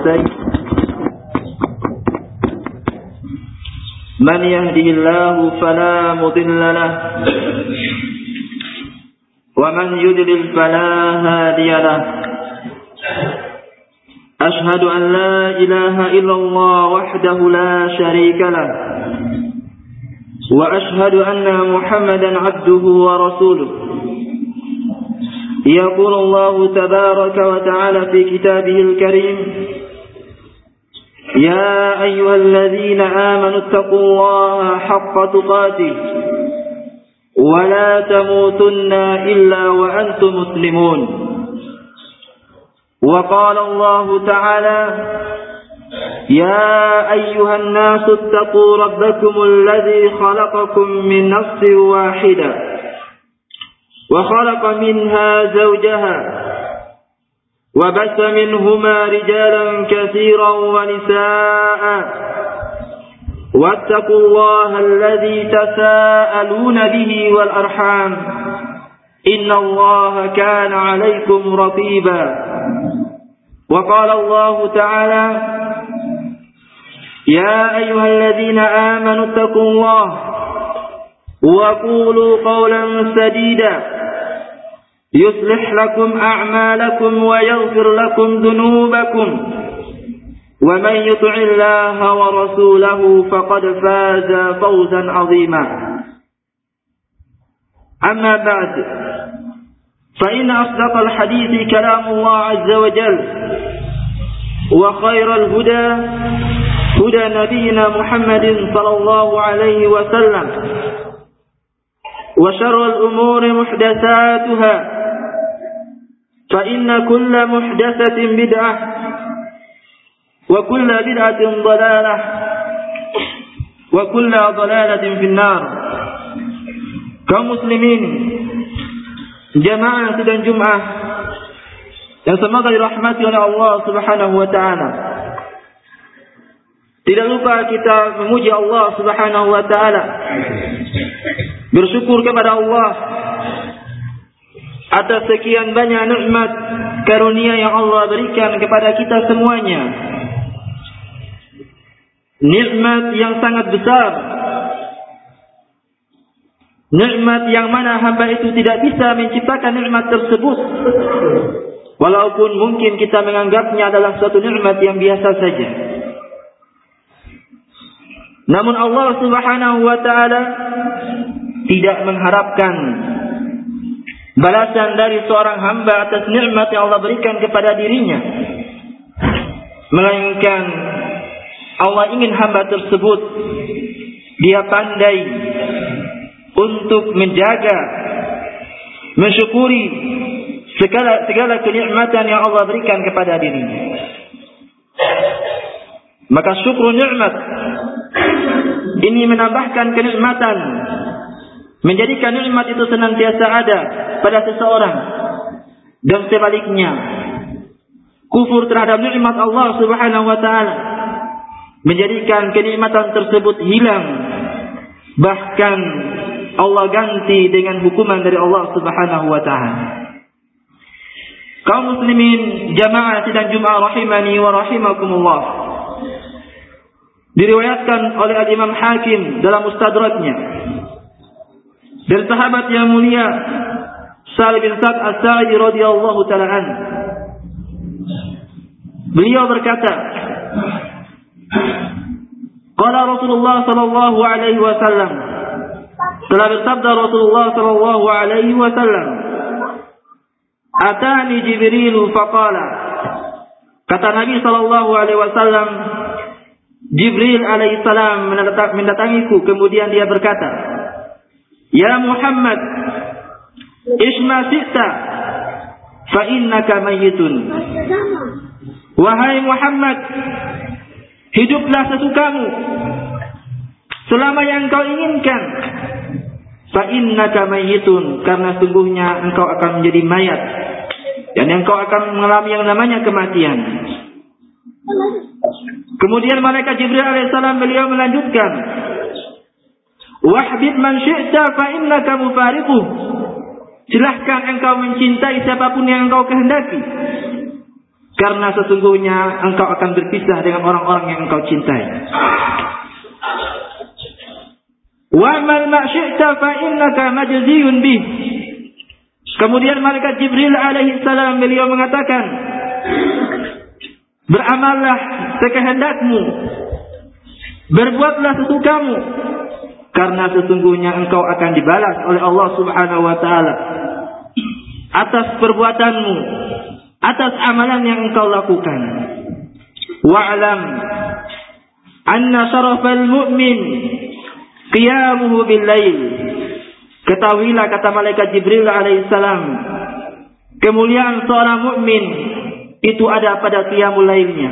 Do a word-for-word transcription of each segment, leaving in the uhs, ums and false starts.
المرسلين من يهده الله فلا مضل له ومن يضلل فلا هادي له أشهد أن لا إله إلا الله وحده لا شريك له وأشهد أن محمدا عبده ورسوله يقول الله تبارك وتعالى في كتابه الكريم يا أيها الذين آمنوا اتقوا الله حق تقاته ولا تموتن إلا وأنتم مسلمون وقال الله تعالى يا أيها الناس اتقوا ربكم الذي خلقكم من نفس واحدة وخلق منها زوجها وبث منهما رجالا كثيرا ونساء واتقوا الله الذي تساءلون به والأرحام إن الله كان عليكم رقيبا وقال الله تعالى يا أيها الذين آمنوا اتقوا الله وقولوا قولا سديدا يصلح لكم أعمالكم ويغفر لكم ذنوبكم ومن يطع الله ورسوله فقد فاز فوزا عظيما أما بعد فإن أصدق الحديث كلام الله عز وجل وخير الهدى هدى نبينا محمد صلى الله عليه وسلم وشر الأمور محدثاتها فإن كل محدثة بدعة وكل بدعة ضلالة وكل ضلالة في النار. Kaum muslimin jamaah sidang Jumat yang semoga dirahmati oleh Allah Subhanahu wa taala. Tidak lupa kita memuji Allah Subhanahu wa taala, bersyukur kepada Allah atas sekian banyak nikmat karunia yang Allah berikan kepada kita semuanya. Nikmat yang sangat besar, nikmat yang mana hamba itu tidak bisa menciptakan nikmat tersebut, walaupun mungkin kita menganggapnya adalah suatu nikmat yang biasa saja. Namun Allah Subhanahu wa taala tidak mengharapkan balasan dari seorang hamba atas nikmat yang Allah berikan kepada dirinya, melainkan Allah ingin hamba tersebut dia pandai untuk menjaga, mensyukuri segala segala kenikmatan yang Allah berikan kepada dirinya. Maka syukur nikmat ini menambahkan kenikmatan, menjadikan nikmat itu senantiasa ada pada seseorang, dan sebaliknya kufur terhadap nikmat Allah Subhanahu wa taala menjadikan kenikmatan tersebut hilang, bahkan Allah ganti dengan hukuman dari Allah Subhanahu wa taala. Kaum muslimin jamaah sidang Jumat rahimani wa rahimakumullah, diriwayatkan oleh Al-Imam Hakim dalam Mustadraknya dari sahabat yang mulia Sa'd bin Sa'd As-Sa'idi radhiyallahu ta'ala an. Beliau berkata, qala Rasulullah sallallahu alaihi wasallam, telah bersabda Rasulullah sallallahu alaihi wasallam, atani Jibril faqala, kata Nabi sallallahu alaihi wasallam, Jibril alaihi salam mendatangiku, kemudian dia berkata, ya Muhammad, isma sita fa innaka mayyitun. Wahai Muhammad, hiduplah sesukamu selama yang engkau inginkan. Fa innaka mayyitun, karena sungguhnya engkau akan menjadi mayat dan engkau akan mengalami yang namanya kematian. Kemudian malaikat Jibril alaihissalam beliau melanjutkan, wahbib man syi'ta fa innaka mufariquh. Silahkan engkau mencintai siapapun yang engkau kehendaki, karena sesungguhnya engkau akan berpisah dengan orang-orang yang engkau cintai. Wa'mal ma syi'ta fa innaka majziyun bih. Kemudian malaikat Jibril alaihi salam beliau mengatakan, beramallah sekehendakmu, berbuatlah sesukamu, karena sesungguhnya engkau akan dibalas oleh Allah Subhanahu wa taala atas perbuatanmu, atas amalan yang engkau lakukan. Wa'lam anna syarafal mu'min qiyamuhu bil lail. Ketahuilah, kata malaikat Jibril alaihissalam, kemuliaan seorang mukmin itu ada pada qiyamul lailnya.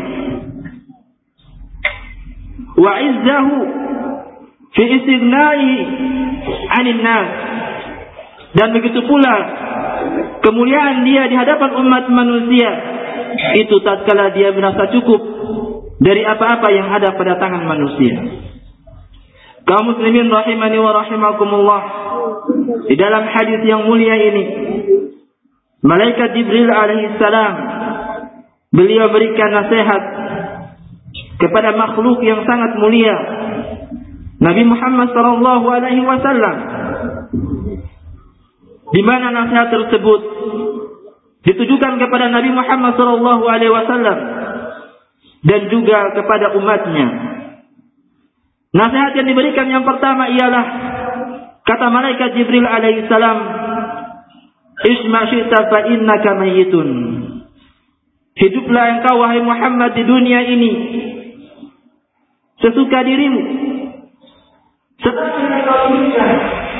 Wa izzahu fi istighnai 'anil nas. Dan begitu pula kemuliaan dia di hadapan umat manusia itu tatkala dia merasa cukup dari apa-apa yang ada pada tangan manusia. Kaum muslimin rahimani wa rahimakumullah, di dalam hadis yang mulia ini malaikat Jibril alaihi salam beliau berikan nasihat kepada makhluk yang sangat mulia, Nabi Muhammad sallallahu alaihi wasallam, di mana nasihat tersebut ditujukan kepada Nabi Muhammad sallallahu alaihi wasallam dan juga kepada umatnya. Nasihat yang diberikan yang pertama ialah, kata malaikat Jibril alaihi salam, isma syi'ta fa innaka mayyitun. Hiduplah engkau wahai Muhammad di dunia ini sesuka dirimu. Setelah engkau meninggal,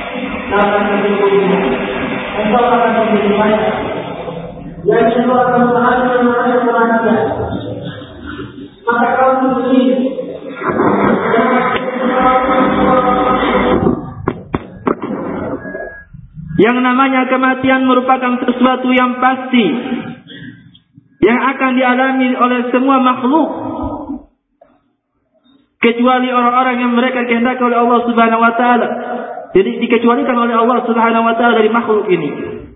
engkau akan menjadi mayat. Dan engkau akan menghasilkan manusia. Maka kau muslim yang namanya kematian merupakan sesuatu yang pasti yang akan dialami oleh semua makhluk, kecuali orang-orang yang mereka kehendaki oleh Allah Subhanahu wa taala. Jadi dikecualikan oleh Allah Subhanahu wa taala dari makhluk ini.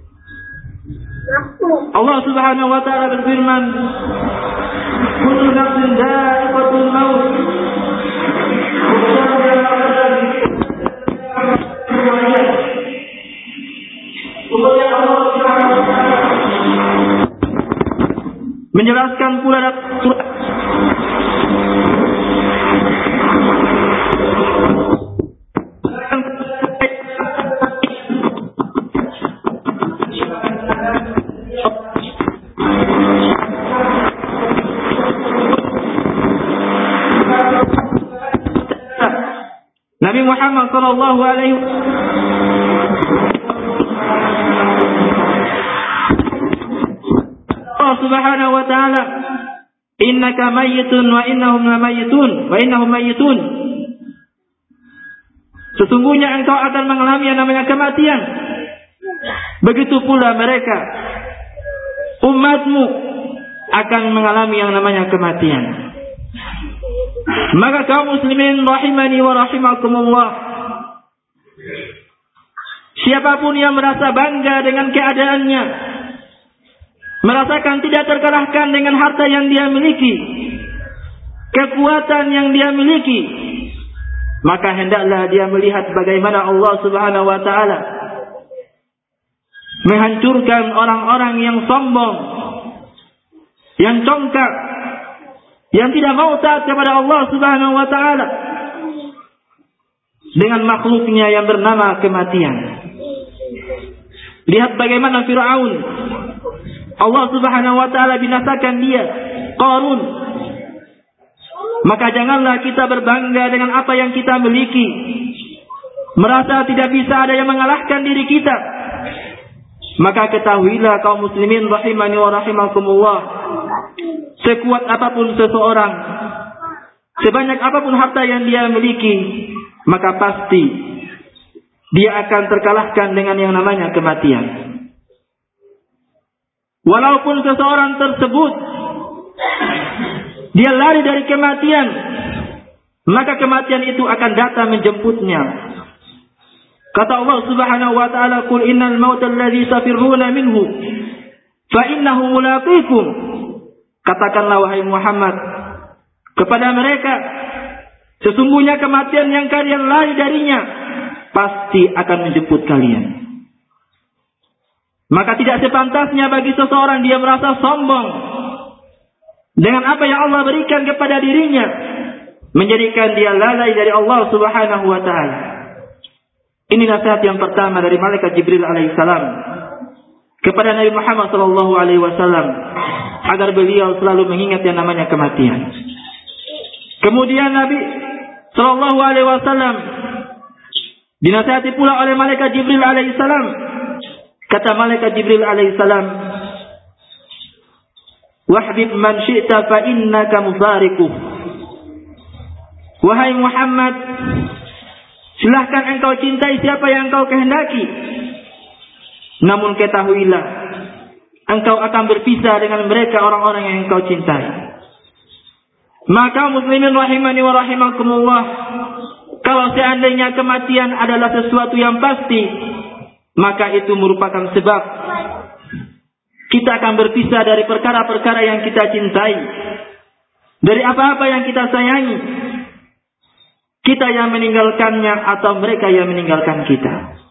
Allah Subhanahu wa taala berfirman, kullu nafsin dha'iqatul maut. Menjelaskan pula surat Nabi Muhammad sallallahu alaihi Allah Subhanahu wa taala, innaka mayyitun wa innahum lamayyitun wa innahum mayyitun. Sesungguhnya engkau akan mengalami yang namanya kematian. Begitu pula mereka, umatmu akan mengalami yang namanya kematian. Maka kaum muslimin rahimani wa rahimakumullah, siapapun yang merasa bangga dengan keadaannya, merasakan tidak terkalahkan dengan harta yang dia miliki, kekuatan yang dia miliki, maka hendaklah dia melihat bagaimana Allah Subhanahu wa taala menghancurkan orang-orang yang sombong, yang congkak, yang tidak mau taat kepada Allah Subhanahu wa taala dengan makhluknya yang bernama kematian. Lihat bagaimana Fir'aun, Allah Subhanahu wa taala binasakan dia, Qarun. Maka janganlah kita berbangga dengan apa yang kita miliki, merasa tidak bisa ada yang mengalahkan diri kita. Maka ketahuilah kaum muslimin rahimani wa rahimakumullah, sekuat apapun seseorang, sebanyak apapun harta yang dia miliki, maka pasti dia akan terkalahkan dengan yang namanya kematian. Walaupun seseorang tersebut dia lari dari kematian, maka kematian itu akan datang menjemputnya. Kata Allah Subhanahu wa taala, "Qul innal mauta alladzi tafirruna minhu fa innahu mulaqikum." katakanlah wahai Muhammad kepada mereka, sesungguhnya kematian yang kalian lari darinya pasti akan menjemput kalian. Maka tidak sepantasnya bagi seseorang dia merasa sombong dengan apa yang Allah berikan kepada dirinya, menjadikan dia lalai dari Allah Subhanahu wa taala. Ini nasihat yang pertama dari malaikat Jibril alaihissalam kepada Nabi Muhammad sallallahu alaihi wasallam agar beliau selalu mengingat yang namanya kematian. Kemudian Nabi sallallahu alaihi wasallam dinasihati pula oleh malaikat Jibril alaihissalam. Kata malaikat Jibril alaihissalam, "Wahbib man syi'ta fa innaka mufariquh." Wahai Muhammad, silahkan engkau cintai siapa yang engkau kehendaki. Namun ketahuilah, engkau akan berpisah dengan mereka orang-orang yang engkau cintai. Maka muslimin rahimani wa rahimakumullah, kalau seandainya kematian adalah sesuatu yang pasti, maka itu merupakan sebab kita akan berpisah dari perkara-perkara yang kita cintai, dari apa-apa yang kita sayangi. Kita yang meninggalkannya atau mereka yang meninggalkan kita.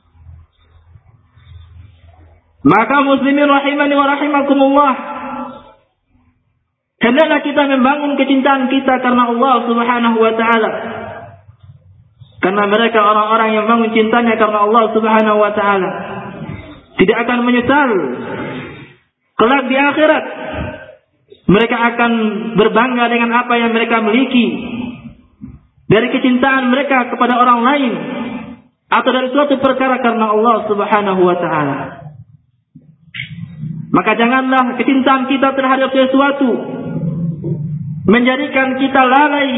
Maka muslimin rahimani wa rahimakumullah, hendaklah kita membangun kecintaan kita karena Allah Subhanahu wa taala. Karena mereka orang-orang yang membangun cintanya karena Allah Subhanahu wa taala tidak akan menyesal kelak di akhirat. Mereka akan berbangga dengan apa yang mereka miliki dari kecintaan mereka kepada orang lain atau dari suatu perkara karena Allah Subhanahu wa taala. Maka janganlah kecintaan kita terhadap sesuatu menjadikan kita lalai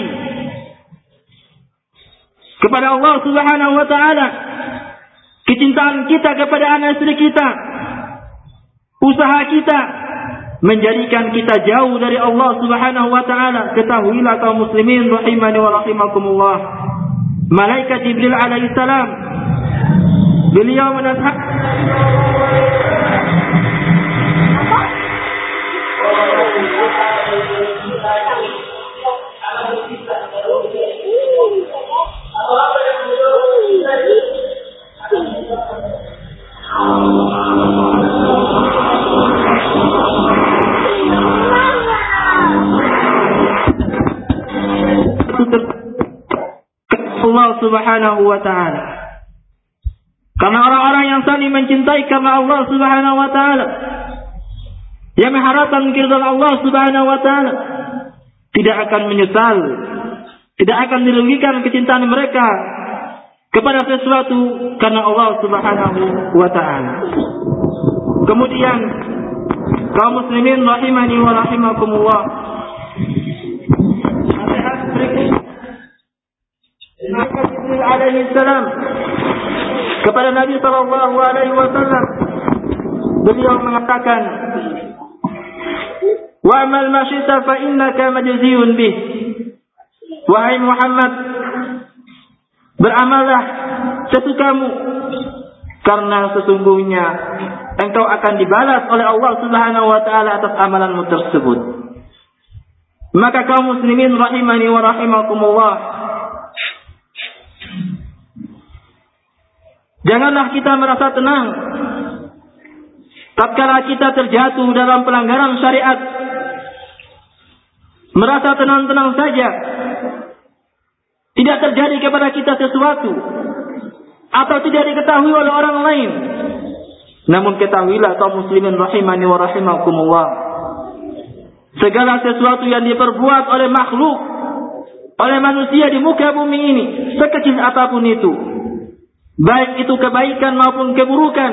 kepada Allah Subhanahu wa taala. Kecintaan kita kepada anak istri kita, usaha kita menjadikan kita jauh dari Allah Subhanahu wa taala. Ketahuilah kaum muslimin rahimani wa rahimakumullah, malaikat Jibril alaihi salam beliau menasihat Allah Subhanahu wa taala. Karena orang-orang yang saling mencintai karena Allah Subhanahu wa taala, yang mengharapkan keridhaan Allah Subhanahu wa taala, tidak akan menyesal, tidak akan dirugikan kecintaan mereka kepada sesuatu karena Allah Subhanahu wa taala. Kemudian kaum muslimin rahimani wa rahimakumullah, nasihat berikut Nabi Jibril alaihi salam kepada Nabi sallallahu alaihi wasallam, beliau mengatakan, "Wa'mal ma syi'ta fa innaka majziyun bih." Wahai Muhammad, beramallah sesukamu karena sesungguhnya engkau akan dibalas oleh Allah Subhanahu wa taala atas amalanmu tersebut. Maka kaum muslimin rahimani wa rahimakumullah, janganlah kita merasa tenang tatkala kita terjatuh dalam pelanggaran syariat, merasa tenang-tenang saja, tidak terjadi kepada kita sesuatu atau tidak diketahui oleh orang lain. Namun ketahuilah kaum muslimin rahimani wa rahimakumullah, segala sesuatu yang diperbuat oleh makhluk, oleh manusia di muka bumi ini, sekecil apapun itu, baik itu kebaikan maupun keburukan,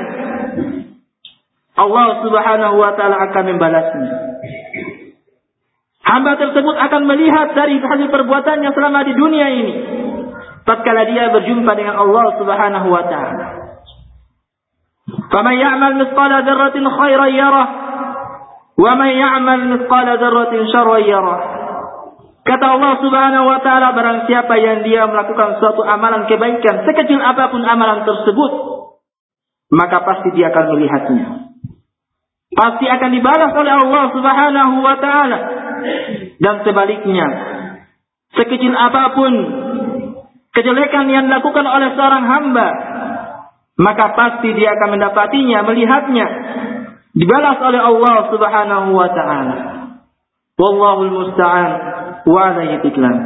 Allah Subhanahu wa taala akan membalasnya. Hamba tersebut akan melihat dari hasil perbuatannya selama di dunia ini, tatkala dia berjumpa dengan Allah Subhanahu wa taala. Faman ya'mal mithqala dzarratin khairan yarah, wa man ya'mal mithqala dzarratin syarran yarah. Kata Allah Subhanahu wa taala, barang siapa yang dia melakukan suatu amalan kebaikan, sekecil apapun amalan tersebut, maka pasti dia akan melihatnya. Pasti akan dibalas oleh Allah Subhanahu wa taala. Dan sebaliknya, sekecil apapun kejelekan yang dilakukan oleh seorang hamba, maka pasti dia akan mendapatinya, melihatnya, dibalas oleh Allah Subhanahu wa ta'ala. Wallahul musta'an wa alaihi tiklan.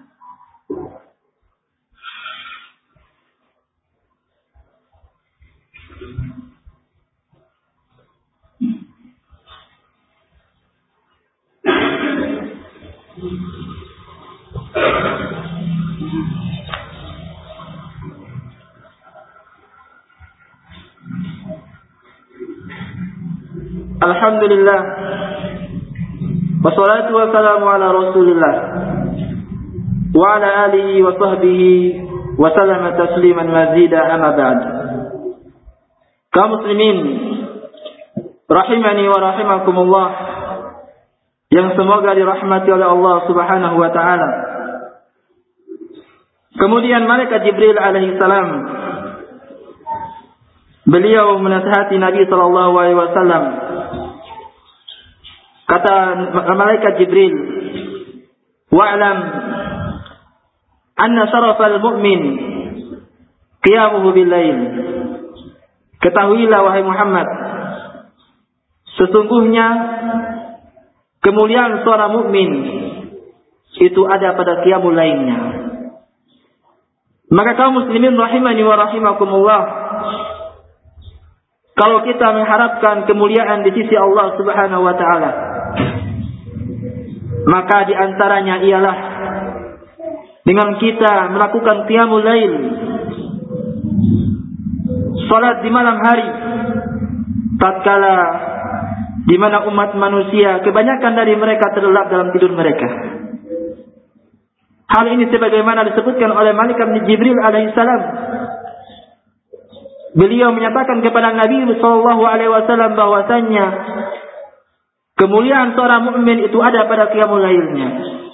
Alhamdulillah, wassalatu wassalamu ala Rasulillah wa ala alihi wa sahbihi wa sallama tasliman mazida, amma ba'd. Kaum muslimin rahimani wa rahimakumullah, yang semoga dirahmati oleh Allah Subhanahu wa ta'ala. Kemudian malaikat Jibril alaihi salam, beliau menasihati Nabi sallallahu alaihi wasallam. Kata malaikat Jibril, wa'lam anna syarafal mu'min qiyamuhu bil lail. Ketahuilah wahai Muhammad, sesungguhnya kemuliaan seorang mukmin itu ada pada qiyamul lailnya. Maka kaum muslimin rahimani wa rahimakumullah, kalau kita mengharapkan kemuliaan di sisi Allah Subhanahu wa ta'ala, maka di antaranya ialah dengan kita melakukan qiyamul lail, salat di malam hari, tatkala di mana umat manusia kebanyakan dari mereka terlelap dalam tidur mereka. Hal ini sebagaimana disebutkan oleh malaikat Jibril alaihi salam. Beliau menyatakan kepada Nabi sallallahu alaihi wasallam bahwasanya kemuliaan seorang mukmin itu ada pada qiyamul lailnya.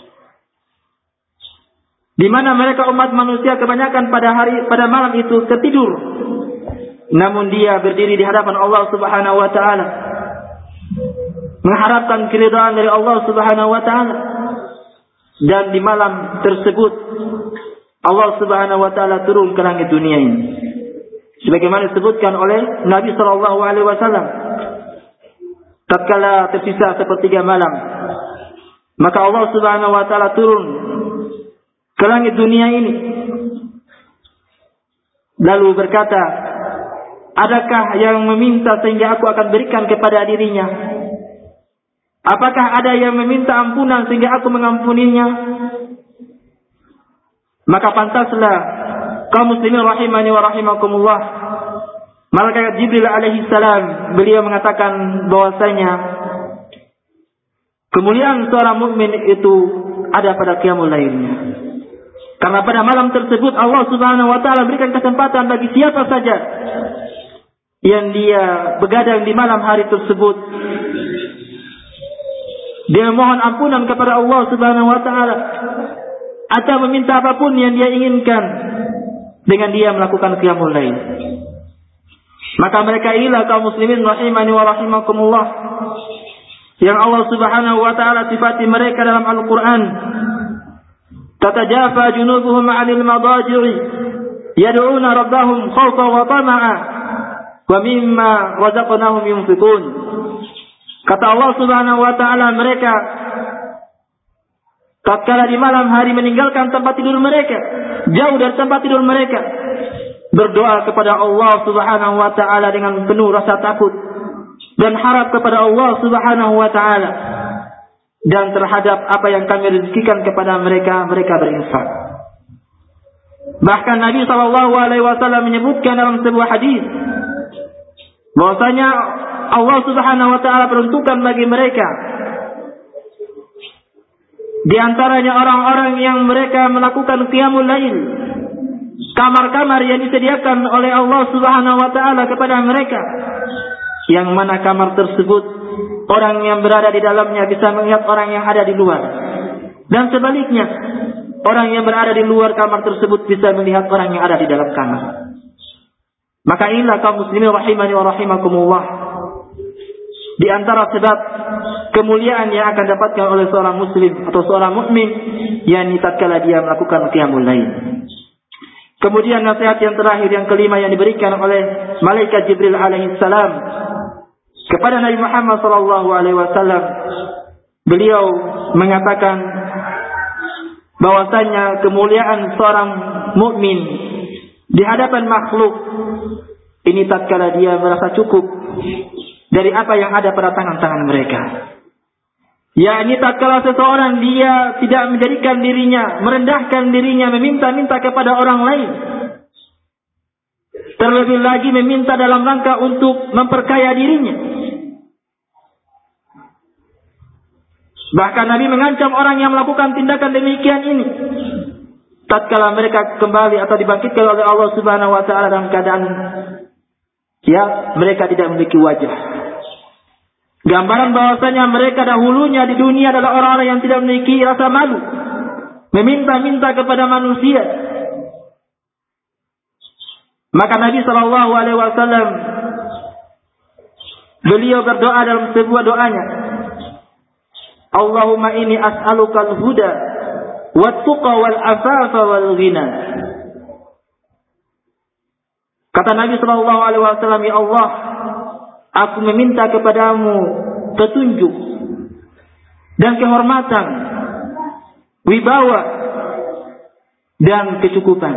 Di mana mereka umat manusia kebanyakan pada hari pada malam itu tertidur. Namun dia berdiri di hadapan Allah Subhanahu wa taala, mengharapkan keridhaan dari Allah Subhanahu wa taala. Dan di malam tersebut Allah Subhanahu wa taala turun ke langit dunia ini, sebagaimana disebutkan oleh Nabi sallallahu alaihi wasallam. Tatkala tersisa sepertiga malam, maka Allah Subhanahu wa taala turun ke langit dunia ini, lalu berkata, adakah yang meminta sehingga aku akan berikan kepada dirinya? Apakah ada yang meminta ampunan sehingga aku mengampuninya? Maka pantaslah kaum muslimin rahimani wa rahimakumullah, malaikat Jibril alaihi salam, beliau mengatakan bahwasanya kemuliaan seorang mukmin itu ada pada qiyamul lailnya. Karena pada malam tersebut Allah Subhanahu wa taala berikan kesempatan bagi siapa saja yang dia begadang di malam hari tersebut, dia mohon ampunan kepada Allah Subhanahu wa taala atau meminta apapun yang dia inginkan dengan dia melakukan qiyamul lail. Maka mereka inilah kaum muslimin rahimani wa rahimakumullah yang Allah Subhanahu wa taala sifati mereka dalam Al-Qur'an. Tatajafa junubuhum 'anil madaji'i yad'una rabbahum khawfan wa tama'a wa mimma razaqnahum yunfiqun. Kata Allah Subhanahu wa taala, mereka tatkala di malam hari meninggalkan tempat tidur mereka, jauh dari tempat tidur mereka, berdoa kepada Allah Subhanahu wa taala dengan penuh rasa takut dan harap kepada Allah Subhanahu wa taala, dan terhadap apa yang kami rezekikan kepada mereka, mereka berinfak. Bahkan Nabi sallallahu alaihi wasallam menyebutkan dalam sebuah hadis bahwasanya Allah Subhanahu wa taala peruntukkan bagi mereka di antaranya orang-orang yang mereka melakukan qiyamul lail, kamar-kamar yang disediakan oleh Allah Subhanahu wa taala kepada mereka, yang mana kamar tersebut orang yang berada di dalamnya bisa melihat orang yang ada di luar, dan sebaliknya orang yang berada di luar kamar tersebut bisa melihat orang yang ada di dalam kamar. Maka inilah kaum muslimin rahimani wa rahimakumullah, di antara sebab kemuliaan yang akan dapatkan oleh seorang muslim atau seorang mukmin, yakni tatkala dia melakukan qiyamul lail. Kemudian nasihat yang terakhir, yang kelima, yang diberikan oleh malaikat Jibril alaihi salam kepada Nabi Muhammad sallallahu alaihi wasallam. Beliau mengatakan bahwasanya kemuliaan seorang mukmin di hadapan makhluk ini tatkala dia merasa cukup dari apa yang ada pada tangan-tangan mereka. Yakni tatkala seseorang dia tidak menjadikan dirinya, merendahkan dirinya, meminta-minta kepada orang lain. Terlebih lagi meminta dalam rangka untuk memperkaya dirinya. Bahkan Nabi mengancam orang yang melakukan tindakan demikian ini, tatkala mereka kembali atau dibangkitkan oleh Allah Subhanahu wa taala dalam keadaan ya mereka tidak memiliki wajah. Gambaran bahwasanya mereka dahulunya di dunia adalah orang-orang yang tidak memiliki rasa malu, meminta-minta kepada manusia. Maka Nabi sallallahu alaihi wasallam beliau berdoa dalam sebuah doanya, Allahumma inni as'alukal huda wat-tuqa wal afafa wal ghina. Kata Nabi sallallahu alaihi wasallam, ya Allah, aku meminta kepadamu petunjuk dan kehormatan, wibawa dan kecukupan.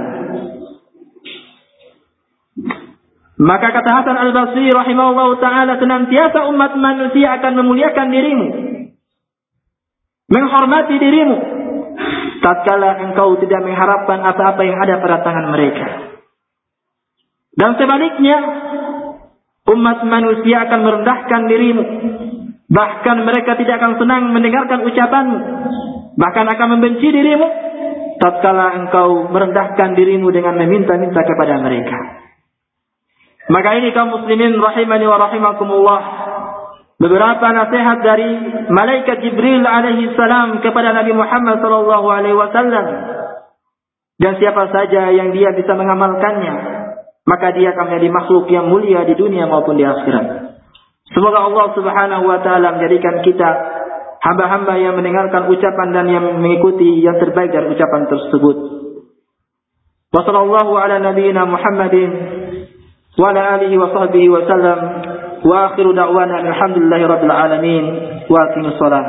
Maka kata Hasan Al-Basri rahimahullah ta'ala, senantiasa umat manusia akan memuliakan dirimu, menghormati dirimu, tatkala engkau tidak mengharapkan apa-apa yang ada pada tangan mereka. Dan sebaliknya, umat manusia akan merendahkan dirimu. Bahkan mereka tidak akan senang mendengarkan ucapanmu, bahkan akan membenci dirimu tatkala engkau merendahkan dirimu dengan meminta-minta kepada mereka. Maka ini kaum muslimin rahimani wa rahimakumullah, beberapa nasihat dari malaikat Jibril alaihi salam kepada Nabi Muhammad sallallahu alaihi wasallam. Dan siapa saja yang dia bisa mengamalkannya, maka dia akan menjadi makhluk yang mulia di dunia maupun di akhirat. Semoga Allah Subhanahu wa taala menjadikan kita hamba-hamba yang mendengarkan ucapan dan yang mengikuti yang terbaik dari ucapan tersebut. Wa sallallahu ala nabiyyina Muhammadin wa ala alihi wa sahbihi wa sallam. Wa akhiru da'wana alhamdulillahi rabbil alamin. Wa aqimus shalah.